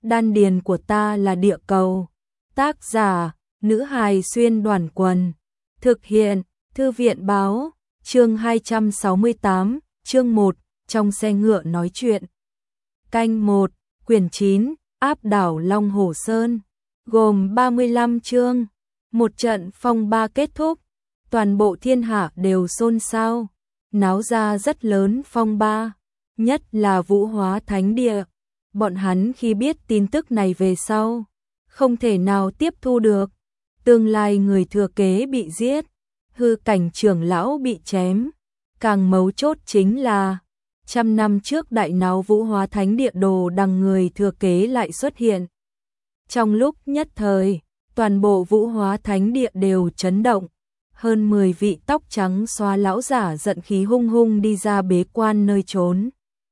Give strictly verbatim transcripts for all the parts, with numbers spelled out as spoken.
Đan điền của ta là địa cầu. Tác giả, nữ hài xuyên đoàn quần. Thực hiện, thư viện báo, chương hai trăm sáu mươi tám, chương một, trong xe ngựa nói chuyện. Canh một, quyển chín, áp đảo Long Hồ Sơn, gồm ba mươi lăm chương. Một trận phong ba kết thúc, toàn bộ thiên hạ đều xôn xao, náo ra rất lớn phong ba, nhất là Vũ Hóa Thánh Địa. Bọn hắn khi biết tin tức này về sau, không thể nào tiếp thu được. Tương lai người thừa kế bị giết, hư cảnh trưởng lão bị chém. Càng mấu chốt chính là, trăm năm trước đại náo Vũ Hóa Thánh Địa đồ đằng người thừa kế lại xuất hiện. Trong lúc nhất thời, toàn bộ Vũ Hóa Thánh Địa đều chấn động. Hơn mười vị tóc trắng xóa lão giả giận khí hung hung đi ra bế quan nơi trốn.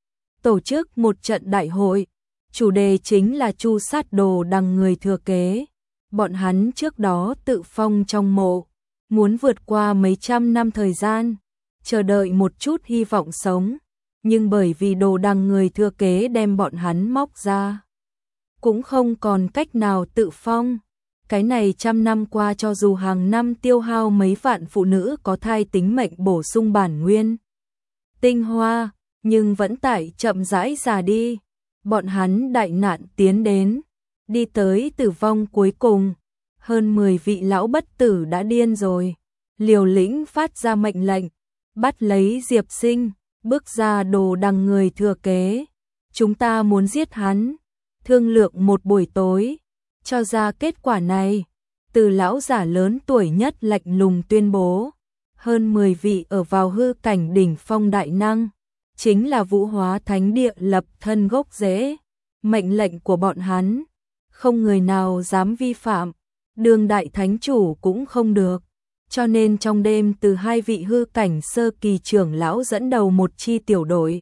Tổ chức một trận đại hội, chủ đề chính là tru sát đồ đằng người thừa kế. Bọn hắn trước đó tự phong trong mộ, muốn vượt qua mấy trăm năm thời gian, chờ đợi một chút hy vọng sống. Nhưng bởi vì đồ đằng người thừa kế đem bọn hắn móc ra, cũng không còn cách nào tự phong. Cái này trăm năm qua cho dù hàng năm tiêu hao mấy vạn phụ nữ có thai tính mệnh bổ sung bản nguyên tinh hoa, nhưng vẫn tại chậm rãi già đi. Bọn hắn đại nạn tiến đến, đi tới tử vong cuối cùng. Hơn mười vị lão bất tử đã điên rồi, liều lĩnh phát ra mệnh lệnh, bắt lấy Diệp Sinh, bước ra đồ đằng người thừa kế. Chúng ta muốn giết hắn, thương lượng một buổi tối, cho ra kết quả này. Từ lão giả lớn tuổi nhất lạnh lùng tuyên bố, hơn mười vị ở vào hư cảnh đỉnh phong đại năng, chính là Vũ Hóa Thánh Địa lập thân gốc rễ. Mệnh lệnh của bọn hắn, không người nào dám vi phạm, đường đại thánh chủ cũng không được. Cho nên trong đêm từ hai vị hư cảnh sơ kỳ trưởng lão dẫn đầu một chi tiểu đội,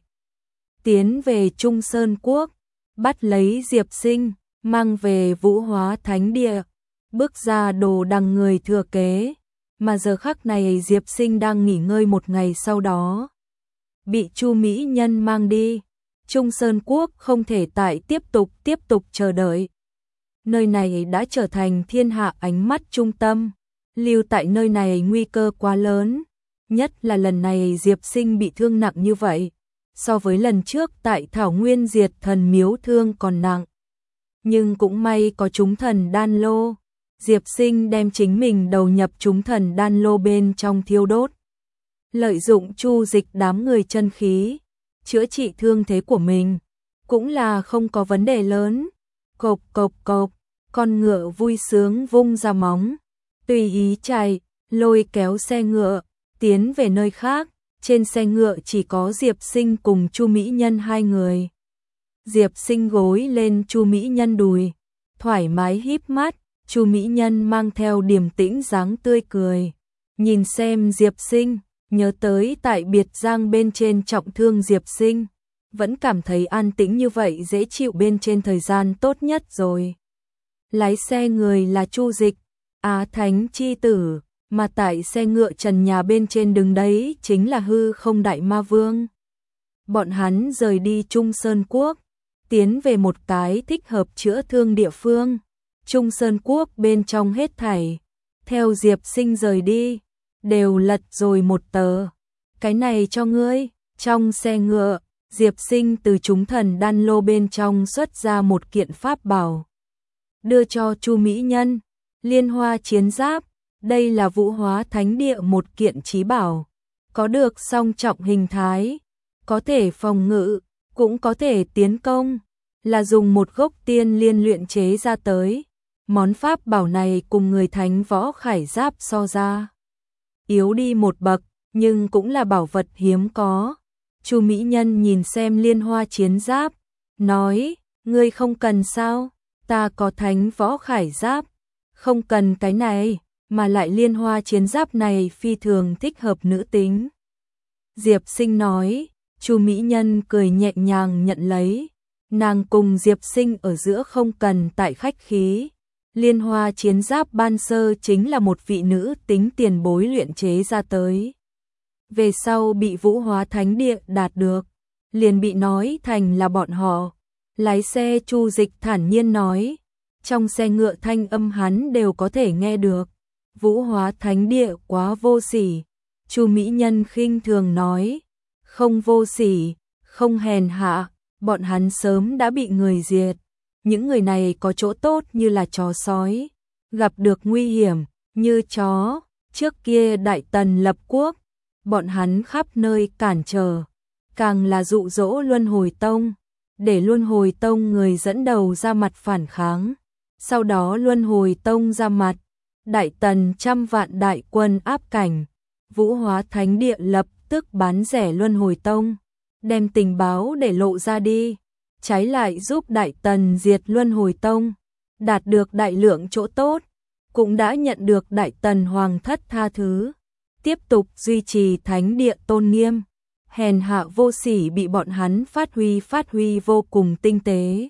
tiến về Trung Sơn Quốc, bắt lấy Diệp Sinh, mang về Vũ Hóa Thánh Địa, bước ra đồ đằng người thừa kế. Mà giờ khắc này Diệp Sinh đang nghỉ ngơi một ngày, sau đó bị Chu Mỹ Nhân mang đi. Trung Sơn Quốc không thể tại tiếp tục tiếp tục chờ đợi. Nơi này đã trở thành thiên hạ ánh mắt trung tâm, lưu tại nơi này nguy cơ quá lớn, nhất là lần này Diệp Sinh bị thương nặng như vậy, so với lần trước tại Thảo Nguyên Diệt Thần Miếu thương còn nặng. Nhưng cũng may có chúng thần đan lô, Diệp Sinh đem chính mình đầu nhập chúng thần đan lô bên trong thiêu đốt, lợi dụng chu dịch đám người chân khí, chữa trị thương thế của mình, cũng là không có vấn đề lớn. Cộp cộp cộp, con ngựa vui sướng vung ra móng, tùy ý chạy, lôi kéo xe ngựa, tiến về nơi khác. Trên xe ngựa chỉ có Diệp Sinh cùng Chu Mỹ Nhân hai người. Diệp Sinh gối lên Chu Mỹ Nhân đùi, thoải mái híp mắt. Chu Mỹ Nhân mang theo điềm tĩnh dáng tươi cười, nhìn xem Diệp Sinh, nhớ tới tại Biệt Giang bên trên trọng thương Diệp Sinh, vẫn cảm thấy an tĩnh như vậy dễ chịu bên trên thời gian tốt nhất rồi. Lái xe người là Chu Dịch, Á Thánh chi tử, mà tại xe ngựa trần nhà bên trên đứng đấy chính là Hư Không Đại Ma Vương. Bọn hắn rời đi Trung Sơn Quốc, tiến về một cái thích hợp chữa thương địa phương. Trung Sơn Quốc bên trong hết thảy, theo Diệp Sinh rời đi, đều lật rồi một tờ. Cái này cho ngươi. Trong xe ngựa, Diệp Sinh từ chúng thần đan lô bên trong xuất ra một kiện pháp bảo, đưa cho Chu Mỹ Nhân. Liên Hoa chiến giáp, đây là Vũ Hóa Thánh Địa một kiện chí bảo, có được song trọng hình thái, có thể phòng ngự, cũng có thể tiến công, là dùng một gốc tiên liên luyện chế ra tới. Món pháp bảo này cùng người thánh võ khải giáp so ra, yếu đi một bậc, nhưng cũng là bảo vật hiếm có. Chu Mỹ Nhân nhìn xem Liên Hoa chiến giáp, nói, ngươi không cần sao, ta có thánh võ khải giáp, không cần cái này, mà lại Liên Hoa chiến giáp này phi thường thích hợp nữ tính. Diệp Sinh nói. Chu Mỹ Nhân cười nhẹ nhàng nhận lấy, nàng cùng Diệp Sinh ở giữa không cần tại khách khí. Liên Hoa chiến giáp ban sơ chính là một vị nữ tính tiền bối luyện chế ra tới, về sau bị Vũ Hóa Thánh Địa đạt được, liền bị nói thành là bọn họ. Lái xe Chu Dịch thản nhiên nói, trong xe ngựa thanh âm hắn đều có thể nghe được. Vũ Hóa Thánh Địa quá vô sỉ. Chu Mỹ Nhân khinh thường nói, không vô sỉ, không hèn hạ, bọn hắn sớm đã bị người diệt. Những người này có chỗ tốt như là chó sói, gặp được nguy hiểm như chó. Trước kia Đại Tần lập quốc, bọn hắn khắp nơi cản trở, càng là dụ dỗ Luân Hồi Tông, để Luân Hồi Tông người dẫn đầu ra mặt phản kháng. Sau đó Luân Hồi Tông ra mặt, Đại Tần trăm vạn đại quân áp cảnh, Vũ Hóa Thánh Địa lập tức bán rẻ Luân Hồi Tông, đem tình báo để lộ ra đi, trái lại giúp Đại Tần diệt Luân Hồi Tông, đạt được đại lượng chỗ tốt, cũng đã nhận được Đại Tần Hoàng thất tha thứ, tiếp tục duy trì Thánh Địa tôn nghiêm. Hèn hạ vô sỉ bị bọn hắn phát huy phát huy vô cùng tinh tế.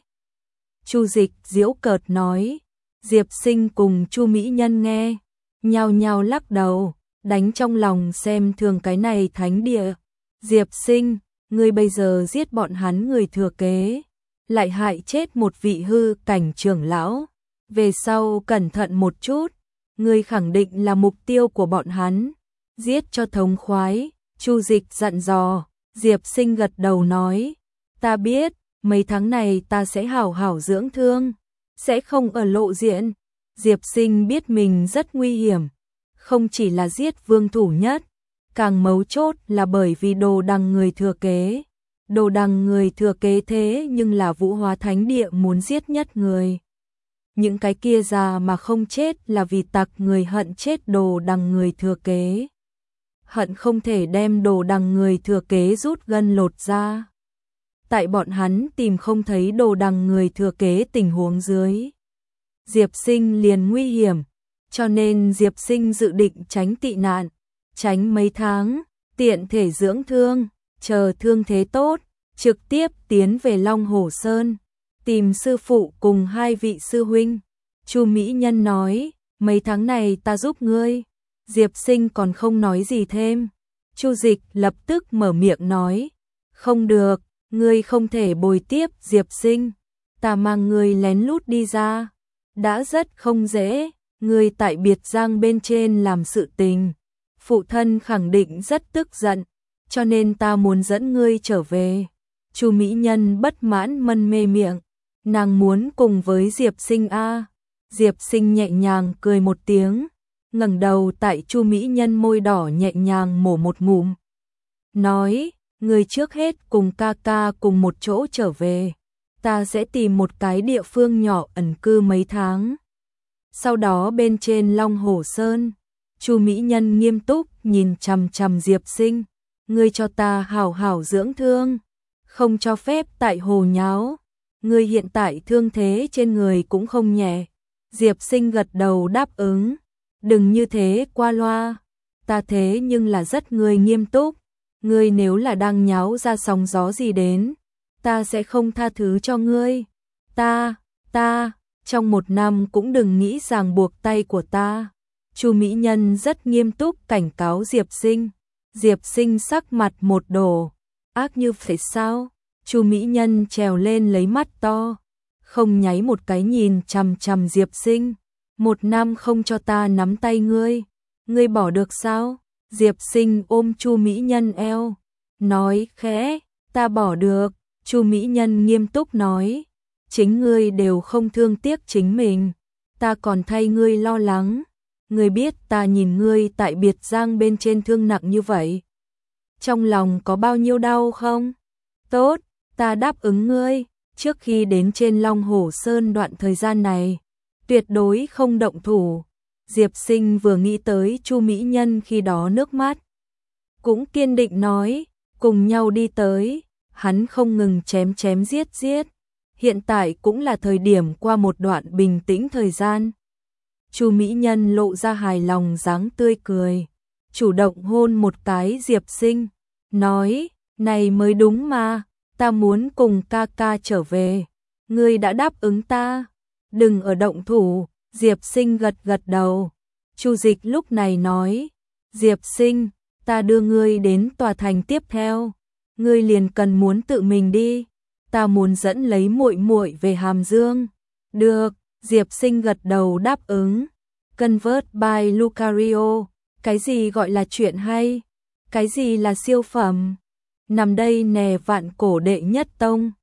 Chu Dịch giễu cợt nói, Diệp Sinh cùng Chu Mỹ Nhân nghe, nhao nhao lắc đầu, đánh trong lòng xem thường cái này Thánh Địa. Diệp Sinh, ngươi bây giờ giết bọn hắn người thừa kế, lại hại chết một vị hư cảnh trưởng lão, về sau cẩn thận một chút, ngươi khẳng định là mục tiêu của bọn hắn, giết cho thống khoái. Chu Dịch dặn dò. Diệp Sinh gật đầu nói, ta biết, mấy tháng này ta sẽ hảo hảo dưỡng thương, sẽ không ở lộ diện. Diệp Sinh biết mình rất nguy hiểm, không chỉ là giết vương thủ nhất, càng mấu chốt là bởi vì Đồ Đằng người thừa kế. Đồ Đằng người thừa kế thế nhưng là Vũ Hóa Thánh Địa muốn giết nhất người. Những cái kia già mà không chết là vì tặc người hận chết Đồ Đằng người thừa kế. Hận không thể đem Đồ Đằng người thừa kế rút gân lột ra. Tại bọn hắn tìm không thấy Đồ Đằng người thừa kế tình huống dưới, Diệp Sinh liền nguy hiểm, cho nên Diệp Sinh dự định tránh tị nạn, tránh mấy tháng, tiện thể dưỡng thương, chờ thương thế tốt, trực tiếp tiến về Long Hổ Sơn, tìm sư phụ cùng hai vị sư huynh. Chu Mỹ Nhân nói, mấy tháng này ta giúp ngươi. Diệp Sinh còn không nói gì thêm. Chu Dịch lập tức mở miệng nói, không được, ngươi không thể bồi tiếp Diệp Sinh, ta mang ngươi lén lút đi ra, đã rất không dễ, ngươi tại Biệt Giang bên trên làm sự tình, phụ thân khẳng định rất tức giận, cho nên ta muốn dẫn ngươi trở về. Chu Mỹ Nhân bất mãn mân mê miệng, nàng muốn cùng với Diệp Sinh a. Diệp Sinh nhẹ nhàng cười một tiếng, ngẩng đầu tại Chu Mỹ Nhân môi đỏ nhẹ nhàng mổ một ngụm, nói, người trước hết cùng ca ca cùng một chỗ trở về, ta sẽ tìm một cái địa phương nhỏ ẩn cư mấy tháng. Sau đó bên trên Long Hổ Sơn, Chu Mỹ Nhân nghiêm túc nhìn chằm chằm Diệp Sinh, ngươi cho ta hảo hảo dưỡng thương, không cho phép tại hồ nháo, ngươi hiện tại thương thế trên người cũng không nhẹ. Diệp Sinh gật đầu đáp ứng, đừng như thế qua loa, ta thế nhưng là rất người nghiêm túc, ngươi nếu là đang nháo ra sóng gió gì đến, ta sẽ không tha thứ cho ngươi. Ta, ta, trong một năm cũng đừng nghĩ ràng buộc tay của ta. Chu Mỹ Nhân rất nghiêm túc cảnh cáo Diệp Sinh. Diệp Sinh sắc mặt một đổ, ác như phải sao? Chu Mỹ Nhân trèo lên lấy mắt to, không nháy một cái nhìn chằm chằm Diệp Sinh. Một năm không cho ta nắm tay ngươi, ngươi bỏ được sao? Diệp Sinh ôm Chu Mỹ Nhân eo, nói khẽ, ta bỏ được. Chu Mỹ Nhân nghiêm túc nói, chính ngươi đều không thương tiếc chính mình, ta còn thay ngươi lo lắng. Ngươi biết ta nhìn ngươi tại Biệt Giang bên trên thương nặng như vậy, trong lòng có bao nhiêu đau không? Tốt, ta đáp ứng ngươi, trước khi đến trên Long Hổ Sơn đoạn thời gian này, tuyệt đối không động thủ. Diệp Sinh vừa nghĩ tới Chu Mỹ Nhân khi đó nước mắt, cũng kiên định nói, cùng nhau đi tới. Hắn không ngừng chém chém giết giết, hiện tại cũng là thời điểm qua một đoạn bình tĩnh thời gian. Chu Mỹ Nhân lộ ra hài lòng dáng tươi cười, chủ động hôn một cái Diệp Sinh, nói, này mới đúng mà, ta muốn cùng ca ca trở về, ngươi đã đáp ứng ta, đừng ở động thủ. Diệp Sinh gật gật đầu. Chu Dịch lúc này nói, Diệp Sinh, ta đưa ngươi đến tòa thành tiếp theo, ngươi liền cần muốn tự mình đi, ta muốn dẫn lấy muội muội về Hàm Dương. Được, Diệp Sinh gật đầu đáp ứng. Convert by Lucario, cái gì gọi là chuyện hay? Cái gì là siêu phẩm? Nằm đây nè, vạn cổ đệ nhất tông.